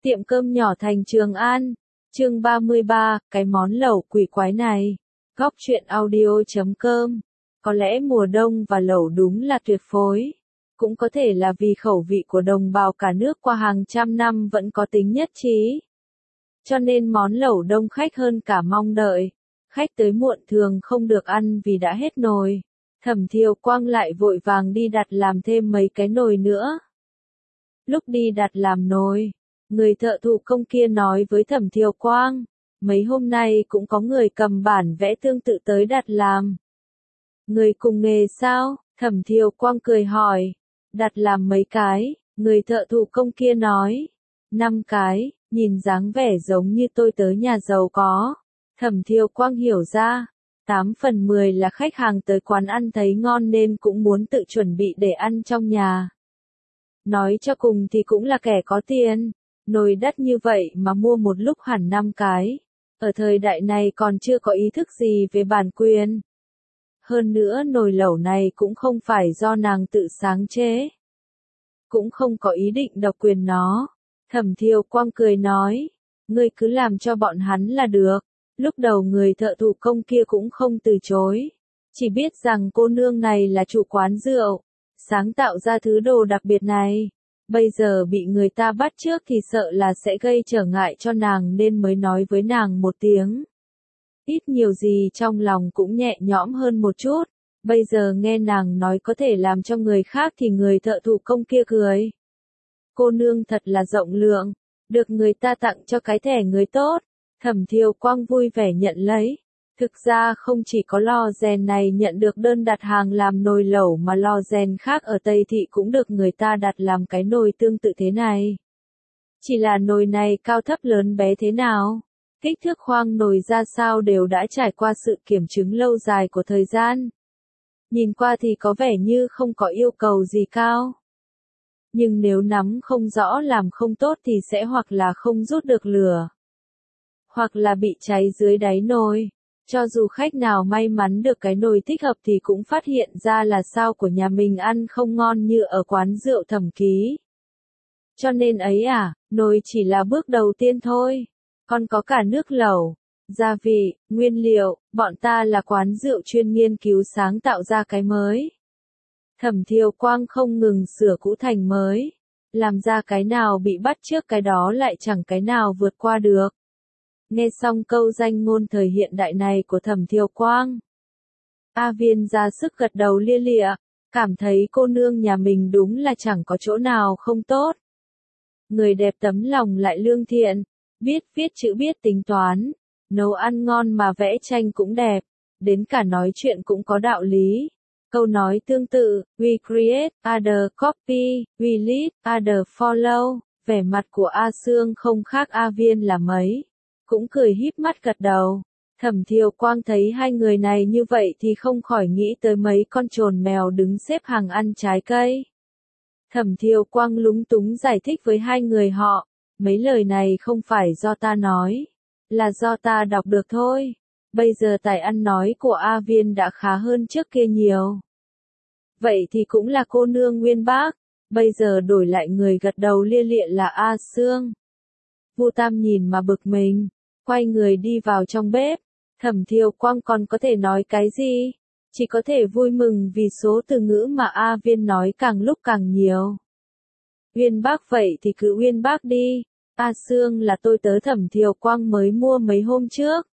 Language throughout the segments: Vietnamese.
Tiệm cơm nhỏ thành Trường An. Chương 33, cái món lẩu quỷ quái này. Góc truyện audio.com. Có lẽ mùa đông và lẩu đúng là tuyệt phối. Cũng có thể là vì khẩu vị của đồng bào cả nước qua hàng trăm năm vẫn có tính nhất trí. Cho nên món lẩu đông khách hơn cả mong đợi. Khách tới muộn thường không được ăn vì đã hết nồi. Thẩm Thiều Quang lại vội vàng đi đặt làm thêm mấy cái nồi nữa. Lúc đi đặt làm nồi, người thợ thủ công kia nói với Thẩm Thiều Quang, mấy hôm nay cũng có người cầm bản vẽ tương tự tới đặt làm. Người cùng nghề sao? Thẩm Thiều Quang cười hỏi. Đặt làm mấy cái, người thợ thủ công kia nói. 5 cái, nhìn dáng vẻ giống như tôi tới nhà giàu có. Thẩm Thiều Quang hiểu ra, 8 phần 10 là khách hàng tới quán ăn thấy ngon nên cũng muốn tự chuẩn bị để ăn trong nhà. Nói cho cùng thì cũng là kẻ có tiền, nồi đắt như vậy mà mua một lúc hẳn 5 cái. Ở thời đại này còn chưa có ý thức gì về bản quyền. Hơn nữa nồi lẩu này cũng không phải do nàng tự sáng chế. Cũng không có ý định độc quyền nó. Thẩm Thiều Quang cười nói, ngươi cứ làm cho bọn hắn là được. Lúc đầu người thợ thủ công kia cũng không từ chối. Chỉ biết rằng cô nương này là chủ quán rượu, sáng tạo ra thứ đồ đặc biệt này. Bây giờ bị người ta bắt trước thì sợ là sẽ gây trở ngại cho nàng nên mới nói với nàng một tiếng. Ít nhiều gì trong lòng cũng nhẹ nhõm hơn một chút. Bây giờ nghe nàng nói có thể làm cho người khác thì người thợ thủ công kia cười. Cô nương thật là rộng lượng, được người ta tặng cho cái thẻ người tốt. Thẩm Thiều Quang vui vẻ nhận lấy. Thực ra không chỉ có lò rèn này nhận được đơn đặt hàng làm nồi lẩu mà lò rèn khác ở Tây Thị cũng được người ta đặt làm cái nồi tương tự thế này. Chỉ là nồi này cao thấp lớn bé thế nào, kích thước khoang nồi ra sao đều đã trải qua sự kiểm chứng lâu dài của thời gian. Nhìn qua thì có vẻ như không có yêu cầu gì cao. Nhưng nếu nắm không rõ làm không tốt thì sẽ hoặc là không rút được lửa, hoặc là bị cháy dưới đáy nồi. Cho dù khách nào may mắn được cái nồi thích hợp thì cũng phát hiện ra là sao của nhà mình ăn không ngon như ở quán rượu Thẩm Ký. Cho nên ấy nồi chỉ là bước đầu tiên thôi. Còn có cả nước lẩu, gia vị, nguyên liệu, bọn ta là quán rượu chuyên nghiên cứu sáng tạo ra cái mới. Thẩm Thiều Quang không ngừng sửa cũ thành mới. Làm ra cái nào bị bắt trước cái đó lại chẳng cái nào vượt qua được. Nghe xong câu danh ngôn thời hiện đại này của Thẩm Thiều Quang, A Viên ra sức gật đầu lia lịa, cảm thấy cô nương nhà mình đúng là chẳng có chỗ nào không tốt. Người đẹp tấm lòng lại lương thiện, biết viết chữ biết tính toán, nấu ăn ngon mà vẽ tranh cũng đẹp, đến cả nói chuyện cũng có đạo lý. Câu nói tương tự, we create, other copy, we lead, other follow, vẻ mặt của A Sương không khác A Viên là mấy. Cũng cười híp mắt gật đầu. Thẩm Thiều Quang thấy hai người này như vậy thì không khỏi nghĩ tới mấy con trồn mèo đứng xếp hàng ăn trái cây. Thẩm Thiều Quang lúng túng giải thích với hai người họ, mấy lời này không phải do ta nói, là do ta đọc được thôi. Bây giờ tài ăn nói của A Viên đã khá hơn trước kia nhiều. Vậy thì cũng là cô nương Nguyên Bác, bây giờ đổi lại người gật đầu lia lịa là A Sương. Vu Tam nhìn mà bực mình, quay người đi vào trong bếp. Thẩm Thiều Quang còn có thể nói cái gì? Chỉ có thể vui mừng vì số từ ngữ mà A Viên nói càng lúc càng nhiều. Uyên Bác vậy thì cứ Uyên Bác đi. A Sương là tôi tớ Thẩm Thiều Quang mới mua mấy hôm trước.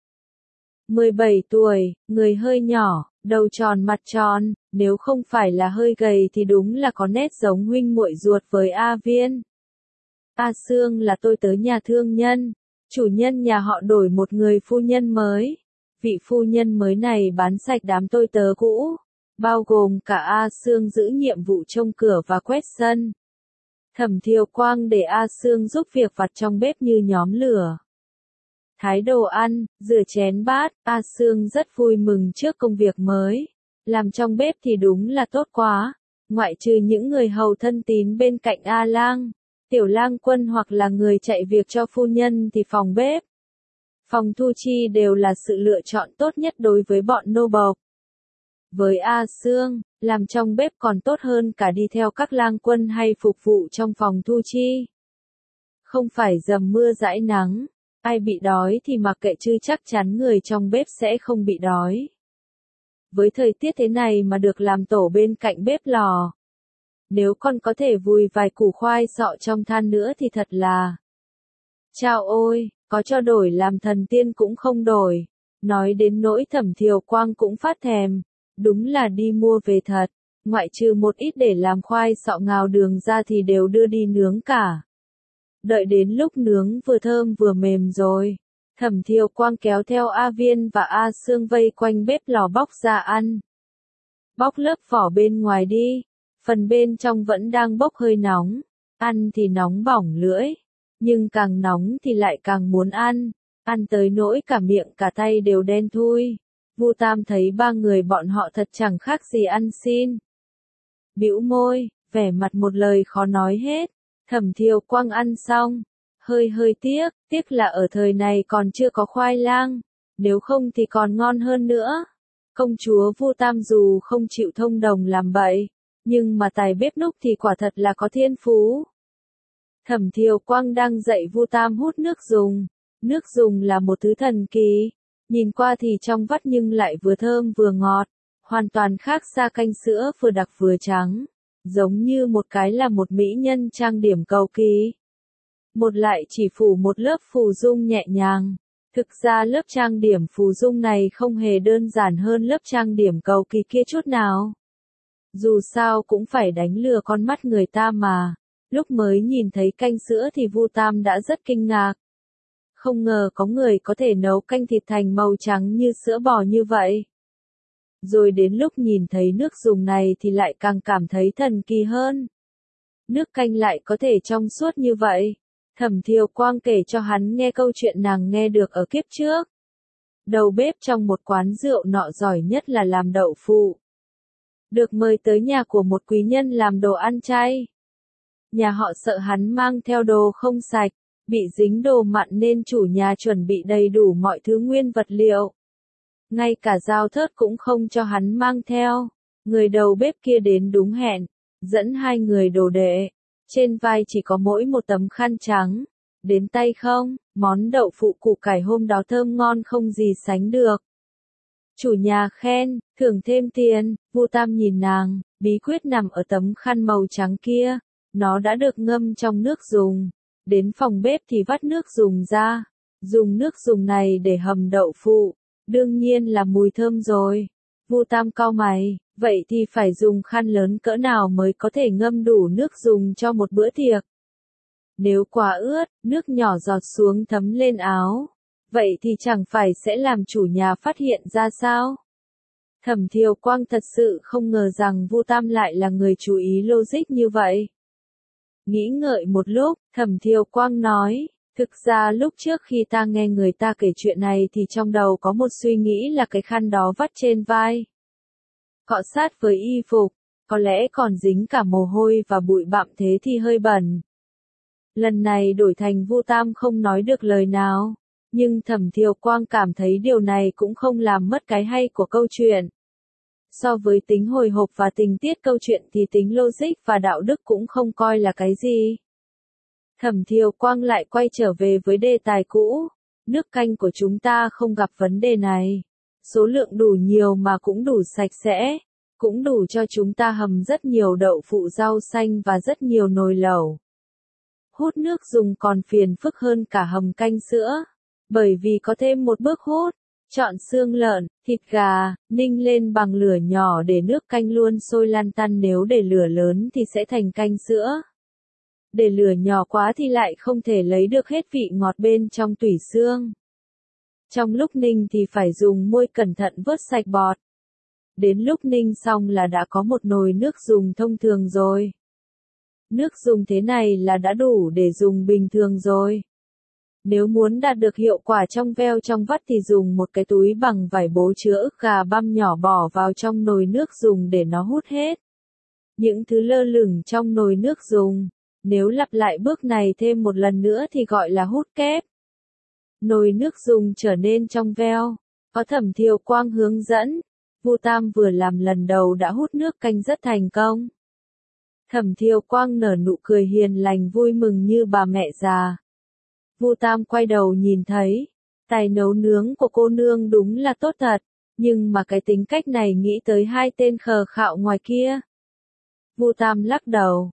17 tuổi, người hơi nhỏ, đầu tròn mặt tròn, nếu không phải là hơi gầy thì đúng là có nét giống huynh muội ruột với A Viên. A Sương là tôi tớ nhà thương nhân, chủ nhân nhà họ đổi một người phu nhân mới. Vị phu nhân mới này bán sạch đám tôi tớ cũ, bao gồm cả A Sương giữ nhiệm vụ trông cửa và quét sân. Thẩm Thiều Quang để A Sương giúp việc vặt trong bếp như nhóm lửa, thái đồ ăn, rửa chén bát. A Sương rất vui mừng trước công việc mới. Làm trong bếp thì đúng là tốt quá. Ngoại trừ những người hầu thân tín bên cạnh A Lang, Tiểu Lang Quân hoặc là người chạy việc cho phu nhân thì phòng bếp, phòng thu chi đều là sự lựa chọn tốt nhất đối với bọn nô bộc. Với A Sương, làm trong bếp còn tốt hơn cả đi theo các lang quân hay phục vụ trong phòng thu chi. Không phải dầm mưa dãi nắng, ai bị đói thì mặc kệ chứ chắc chắn người trong bếp sẽ không bị đói. Với thời tiết thế này mà được làm tổ bên cạnh bếp lò. Nếu con có thể vùi vài củ khoai sọ trong than nữa thì thật là... Chao ôi, có cho đổi làm thần tiên cũng không đổi. Nói đến nỗi Thẩm Thiều Quang cũng phát thèm. Đúng là đi mua về thật. Ngoại trừ một ít để làm khoai sọ ngào đường ra thì đều đưa đi nướng cả. Đợi đến lúc nướng vừa thơm vừa mềm rồi. Thẩm Thiều Quang kéo theo A Viên và A Sương vây quanh bếp lò bóc ra ăn. Bóc lớp vỏ bên ngoài đi. Phần bên trong vẫn đang bốc hơi nóng. Ăn thì nóng bỏng lưỡi. Nhưng càng nóng thì lại càng muốn ăn. Ăn tới nỗi cả miệng cả tay đều đen thui. Vu Tam thấy ba người bọn họ thật chẳng khác gì ăn xin. Bĩu môi, vẻ mặt một lời khó nói hết. Thẩm Thiều Quang ăn xong. Hơi tiếc là ở thời này còn chưa có khoai lang. Nếu không thì còn ngon hơn nữa. Công chúa Vu Tam dù không chịu thông đồng làm bậy. Nhưng mà tài bếp núc thì quả thật là có thiên phú. Thẩm Thiều Quang đang dạy Vu Tam hút nước dùng. Nước dùng là một thứ thần kỳ. Nhìn qua thì trong vắt nhưng lại vừa thơm vừa ngọt. Hoàn toàn khác xa canh sữa vừa đặc vừa trắng. Giống như một cái là một mỹ nhân trang điểm cầu kỳ. Một lại chỉ phủ một lớp phù dung nhẹ nhàng. Thực ra lớp trang điểm phù dung này không hề đơn giản hơn lớp trang điểm cầu kỳ kia chút nào. Dù sao cũng phải đánh lừa con mắt người ta mà. Lúc mới nhìn thấy canh sữa thì Vu Tam đã rất kinh ngạc. Không ngờ có người có thể nấu canh thịt thành màu trắng như sữa bò như vậy. Rồi đến lúc nhìn thấy nước dùng này thì lại càng cảm thấy thần kỳ hơn. Nước canh lại có thể trong suốt như vậy. Thẩm Thiều Quang kể cho hắn nghe câu chuyện nàng nghe được ở kiếp trước. Đầu bếp trong một quán rượu nọ giỏi nhất là làm đậu phụ. Được mời tới nhà của một quý nhân làm đồ ăn chay. Nhà họ sợ hắn mang theo đồ không sạch, bị dính đồ mặn nên chủ nhà chuẩn bị đầy đủ mọi thứ nguyên vật liệu. Ngay cả dao thớt cũng không cho hắn mang theo. Người đầu bếp kia đến đúng hẹn, dẫn hai người đồ đệ. Trên vai chỉ có mỗi một tấm khăn trắng. Đến tay không, món đậu phụ củ cải hôm đó thơm ngon không gì sánh được. Chủ nhà khen, thưởng thêm tiền. Vu Tam nhìn nàng, bí quyết nằm ở tấm khăn màu trắng kia. Nó đã được ngâm trong nước dùng. Đến phòng bếp thì vắt nước dùng ra. Dùng nước dùng này để hầm đậu phụ. Đương nhiên là mùi thơm rồi. Vu Tam cau mày, vậy thì phải dùng khăn lớn cỡ nào mới có thể ngâm đủ nước dùng cho một bữa tiệc. Nếu quá ướt, nước nhỏ giọt xuống thấm lên áo. Vậy thì chẳng phải sẽ làm chủ nhà phát hiện ra sao? Thẩm Thiều Quang thật sự không ngờ rằng Vu Tam lại là người chú ý logic như vậy. Nghĩ ngợi một lúc, Thẩm Thiều Quang nói, thực ra lúc trước khi ta nghe người ta kể chuyện này thì trong đầu có một suy nghĩ là cái khăn đó vắt trên vai. Cọ sát với y phục, có lẽ còn dính cả mồ hôi và bụi bặm thế thì hơi bẩn. Lần này đổi thành Vu Tam không nói được lời nào, nhưng Thẩm Thiều Quang cảm thấy điều này cũng không làm mất cái hay của câu chuyện. So với tính hồi hộp và tình tiết câu chuyện thì tính logic và đạo đức cũng không coi là cái gì. Thẩm Thiều Quang lại quay trở về với đề tài cũ. Nước canh của chúng ta không gặp vấn đề này. Số lượng đủ nhiều mà cũng đủ sạch sẽ. Cũng đủ cho chúng ta hầm rất nhiều đậu phụ rau xanh và rất nhiều nồi lẩu. Hút nước dùng còn phiền phức hơn cả hầm canh sữa. Bởi vì có thêm một bước hút. Chọn xương lợn, thịt gà, ninh lên bằng lửa nhỏ để nước canh luôn sôi lăn tăn, nếu để lửa lớn thì sẽ thành canh sữa. Để lửa nhỏ quá thì lại không thể lấy được hết vị ngọt bên trong tủy xương. Trong lúc ninh thì phải dùng muôi cẩn thận vớt sạch bọt. Đến lúc ninh xong là đã có một nồi nước dùng thông thường rồi. Nước dùng thế này là đã đủ để dùng bình thường rồi. Nếu muốn đạt được hiệu quả trong veo trong vắt thì dùng một cái túi bằng vải bố chứa ức gà băm nhỏ bỏ vào trong nồi nước dùng để nó hút hết những thứ lơ lửng trong nồi nước dùng. Nếu lặp lại bước này thêm một lần nữa thì gọi là hút kép. Nồi nước dùng trở nên trong veo. Có Thẩm Thiều Quang hướng dẫn. Vu Tam vừa làm lần đầu đã hút nước canh rất thành công. Thẩm Thiều Quang nở nụ cười hiền lành vui mừng như bà mẹ già. Vu Tam quay đầu nhìn thấy, tài nấu nướng của cô nương đúng là tốt thật, nhưng mà cái tính cách này nghĩ tới hai tên khờ khạo ngoài kia. Vu Tam lắc đầu,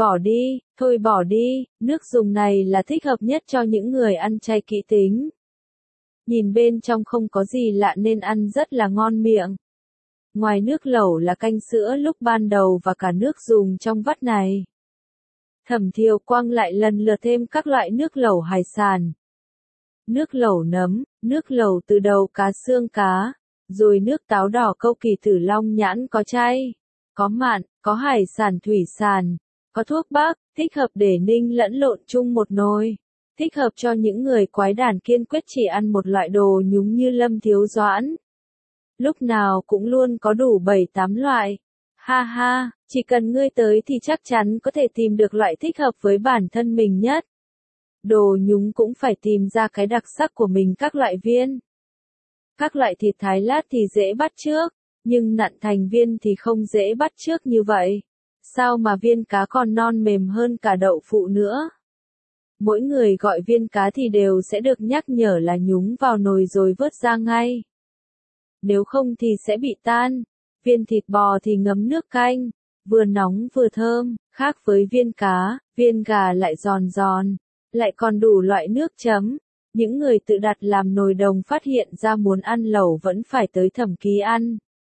thôi bỏ đi, nước dùng này là thích hợp nhất cho những người ăn chay kỹ tính. Nhìn bên trong không có gì lạ nên ăn rất là ngon miệng. Ngoài nước lẩu là canh sữa lúc ban đầu và cả nước dùng trong vắt này. Thẩm Thiều Quang lại lần lượt thêm các loại nước lẩu hải sản. Nước lẩu nấm, nước lẩu từ đầu cá xương cá, rồi nước táo đỏ câu kỳ tử long nhãn có chay, có mặn, có hải sản thủy sản, có thuốc bắc, thích hợp để ninh lẫn lộn chung một nồi. Thích hợp cho những người quái đản kiên quyết chỉ ăn một loại đồ nhúng như Lâm Thiếu Doãn. Lúc nào cũng luôn có đủ 7-8 loại. Ha ha, chỉ cần ngươi tới thì chắc chắn có thể tìm được loại thích hợp với bản thân mình nhất. Đồ nhúng cũng phải tìm ra cái đặc sắc của mình các loại viên. Các loại thịt thái lát thì dễ bắt chước, nhưng nặn thành viên thì không dễ bắt chước như vậy. Sao mà viên cá còn non mềm hơn cả đậu phụ nữa? Mỗi người gọi viên cá thì đều sẽ được nhắc nhở là nhúng vào nồi rồi vớt ra ngay. Nếu không thì sẽ bị tan. Viên thịt bò thì ngấm nước canh, vừa nóng vừa thơm, khác với viên cá, viên gà lại giòn giòn, lại còn đủ loại nước chấm. Những người tự đặt làm nồi đồng phát hiện ra muốn ăn lẩu vẫn phải tới Thẩm Ký ăn.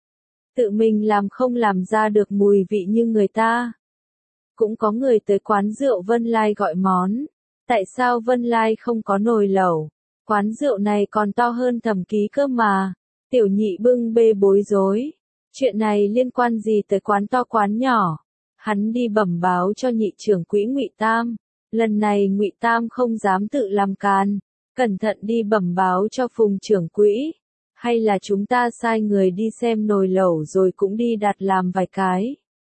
Tự mình làm không làm ra được mùi vị như người ta. Cũng có người tới quán rượu Vân Lai gọi món. Tại sao Vân Lai không có nồi lẩu? Quán rượu này còn to hơn Thẩm Ký cơ mà. Tiểu Nhị bưng bê bối rối. Chuyện này liên quan gì tới quán to quán nhỏ? Hắn đi bẩm báo cho nhị trưởng quỹ Ngụy Tam. Lần này Ngụy Tam không dám tự làm càn, cẩn thận đi bẩm báo cho Phùng trưởng quỹ. Hay là chúng ta sai người đi xem nồi lẩu rồi cũng đi đặt làm vài cái.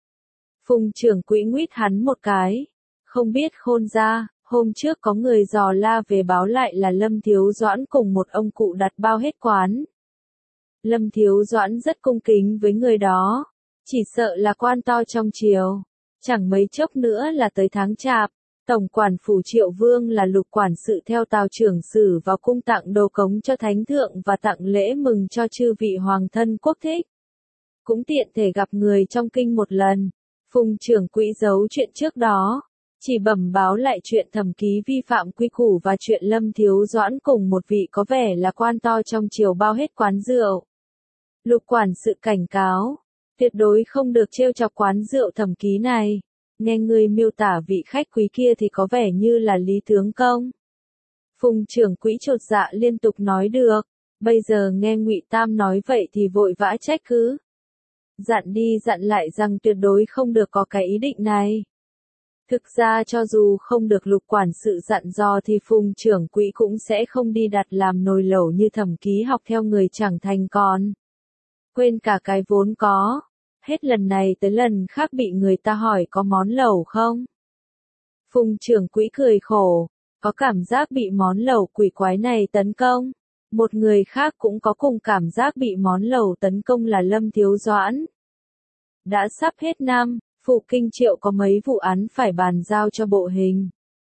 Phùng trưởng quỹ nguýt hắn một cái. Không biết khôn ra, hôm trước có người dò la về báo lại là Lâm Thiếu Doãn cùng một ông cụ đặt bao hết quán. Lâm Thiếu Doãn rất cung kính với người đó, chỉ sợ là quan to trong triều. Chẳng mấy chốc nữa là tới tháng Chạp, Tổng quản phủ Triệu Vương là Lục quản sự theo Tào trưởng sử vào cung tặng đồ cống cho thánh thượng và tặng lễ mừng cho chư vị hoàng thân quốc thích. Cũng tiện thể gặp người trong kinh một lần. Phùng trưởng quỹ giấu chuyện trước đó, chỉ bẩm báo lại chuyện Thẩm Ký vi phạm quy củ và chuyện Lâm Thiếu Doãn cùng một vị có vẻ là quan to trong triều bao hết quán rượu. Lục quản sự cảnh cáo, tuyệt đối không được trêu chọc quán rượu Thẩm Ký này. Nghe người miêu tả vị khách quý kia thì có vẻ như là Lý Tướng Công. Phùng trưởng quỹ chột dạ liên tục nói được, bây giờ nghe Ngụy Tam nói vậy thì vội vã trách cứ. Dặn đi dặn lại rằng tuyệt đối không được có cái ý định này. Thực ra cho dù không được Lục quản sự dặn dò thì Phùng trưởng quỹ cũng sẽ không đi đặt làm nồi lẩu như Thẩm Ký học theo người chẳng thành con. Quên cả cái vốn có. Hết lần này tới lần khác bị người ta hỏi có món lẩu không? Phùng trưởng quỹ cười khổ, có cảm giác bị món lẩu quỷ quái này tấn công. Một người khác cũng có cùng cảm giác bị món lẩu tấn công là Lâm Thiếu Doãn. Đã sắp hết năm, Phụ Kinh Triệu có mấy vụ án phải bàn giao cho bộ hình.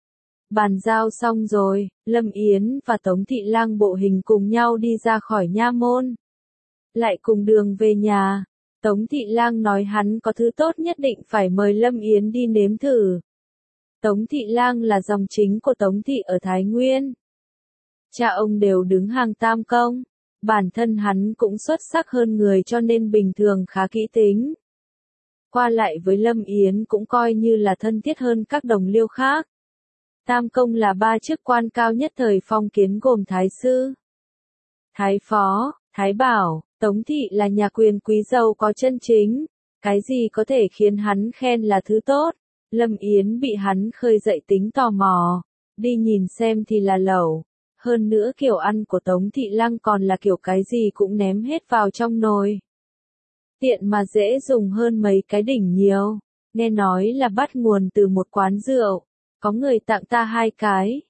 Bàn giao xong rồi, Lâm Yến và Tống Thị Lang bộ hình cùng nhau đi ra khỏi nha môn. Lại cùng đường về nhà. Tống Thị Lang nói hắn có thứ tốt nhất định phải mời Lâm Yến đi nếm thử. Tống Thị Lang là dòng chính của Tống Thị ở Thái Nguyên. Cha ông đều đứng hàng tam công. Bản thân hắn cũng xuất sắc hơn người cho nên bình thường khá kỹ tính. Qua lại với Lâm Yến cũng coi như là thân thiết hơn các đồng liêu khác. Tam công là 3 chức quan cao nhất thời phong kiến gồm Thái Sư, Thái Phó, Thái Bảo. Tống Thị là nhà quyền quý giàu có chân chính, cái gì có thể khiến hắn khen là thứ tốt. Lâm Yến bị hắn khơi dậy tính tò mò, đi nhìn xem thì là lẩu. Hơn nữa kiểu ăn của Tống Thị Lăng còn là kiểu cái gì cũng ném hết vào trong nồi. Tiện mà dễ dùng hơn mấy cái đỉnh nhiều. Nghe nói là bắt nguồn từ một quán rượu, có người tặng ta 2 cái.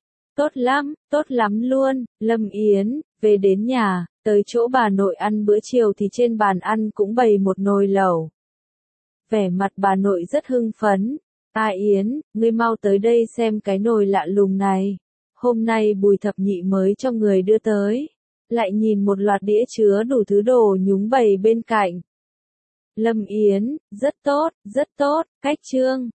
Tốt lắm luôn. Lâm Yến về đến nhà, tới chỗ bà nội ăn bữa chiều thì trên bàn ăn cũng bày một nồi lẩu. Vẻ mặt bà nội rất hưng phấn. A Yến, ngươi mau tới đây xem cái nồi lạ lùng này. Hôm nay Bùi Thập Nhị mới cho người đưa tới. Lại nhìn một loạt đĩa chứa đủ thứ đồ nhúng bày bên cạnh. Lâm Yến, rất tốt, cách Trương.